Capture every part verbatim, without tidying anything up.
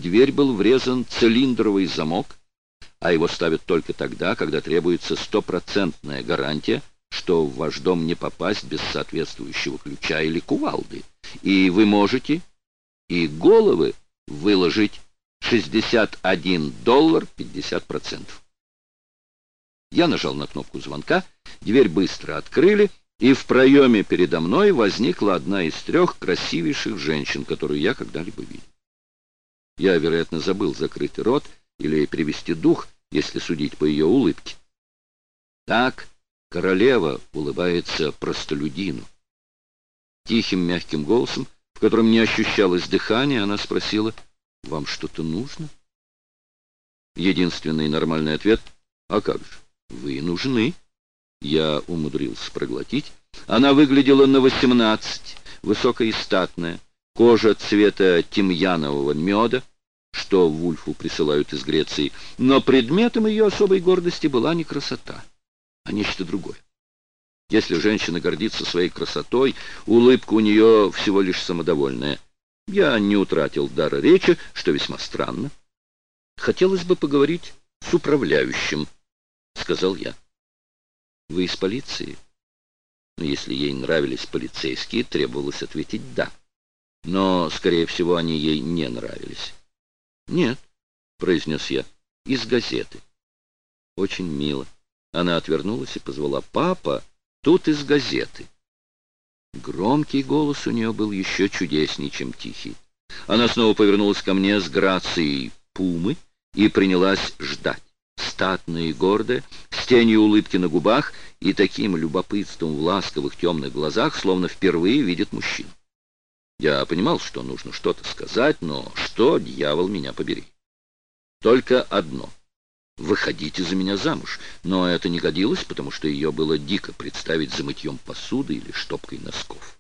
дверь был врезан цилиндровый замок, а его ставят только тогда, когда требуется стопроцентная гарантия, что в ваш дом не попасть без соответствующего ключа или кувалды, и вы можете и головы выложить шестьдесят один доллар пятьдесят процентов. Я нажал на кнопку звонка, дверь быстро открыли, и в проеме передо мной возникла одна из трех красивейших женщин, которую я когда-либо видел. Я, вероятно, забыл закрыть рот или перевести дух, если судить по ее улыбке. Так королева улыбается простолюдину. Тихим мягким голосом, в котором не ощущалось дыхания, она спросила: «Вам что-то нужно?» Единственный нормальный ответ: «А как же, вы нужны». Я умудрился проглотить. Она выглядела на восемнадцать, высокая и статная, кожа цвета тимьянового меда, что Вульфу присылают из Греции, но предметом ее особой гордости была не красота, а нечто другое. Если женщина гордится своей красотой, улыбка у нее всего лишь самодовольная. Я не утратил дара речи, что весьма странно. «Хотелось бы поговорить с управляющим», — сказал я. «Вы из полиции?» Если ей нравились полицейские, требовалось ответить «да». Но, скорее всего, они ей не нравились. «Нет», — произнес я, — «из газеты». «Очень мило». Она отвернулась и позвала: «Папа, тут из газеты». Громкий голос у нее был еще чудеснее, чем тихий. Она снова повернулась ко мне с грацией пумы и принялась ждать. Статная и гордая, с тенью улыбки на губах и таким любопытством в ласковых темных глазах, словно впервые видит мужчину. Я понимал, что нужно что-то сказать, но что, дьявол, меня побери. Только одно: выходите за меня замуж. Но это не годилось, потому что ее было дико представить за мытьем посуды или штопкой носков.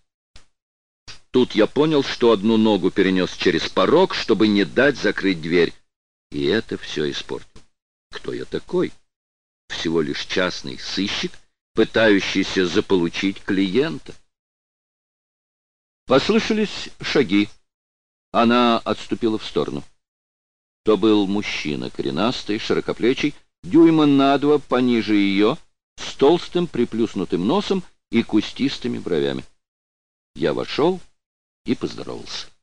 Тут я понял, что одну ногу перенес через порог, чтобы не дать закрыть дверь. И это все испортил. Кто я такой? Всего лишь частный сыщик, пытающийся заполучить клиента. Послышались шаги. Она отступила в сторону. То был мужчина, коренастый, широкоплечий, дюйма на два пониже ее, с толстым приплюснутым носом и кустистыми бровями. Я вошел и поздоровался.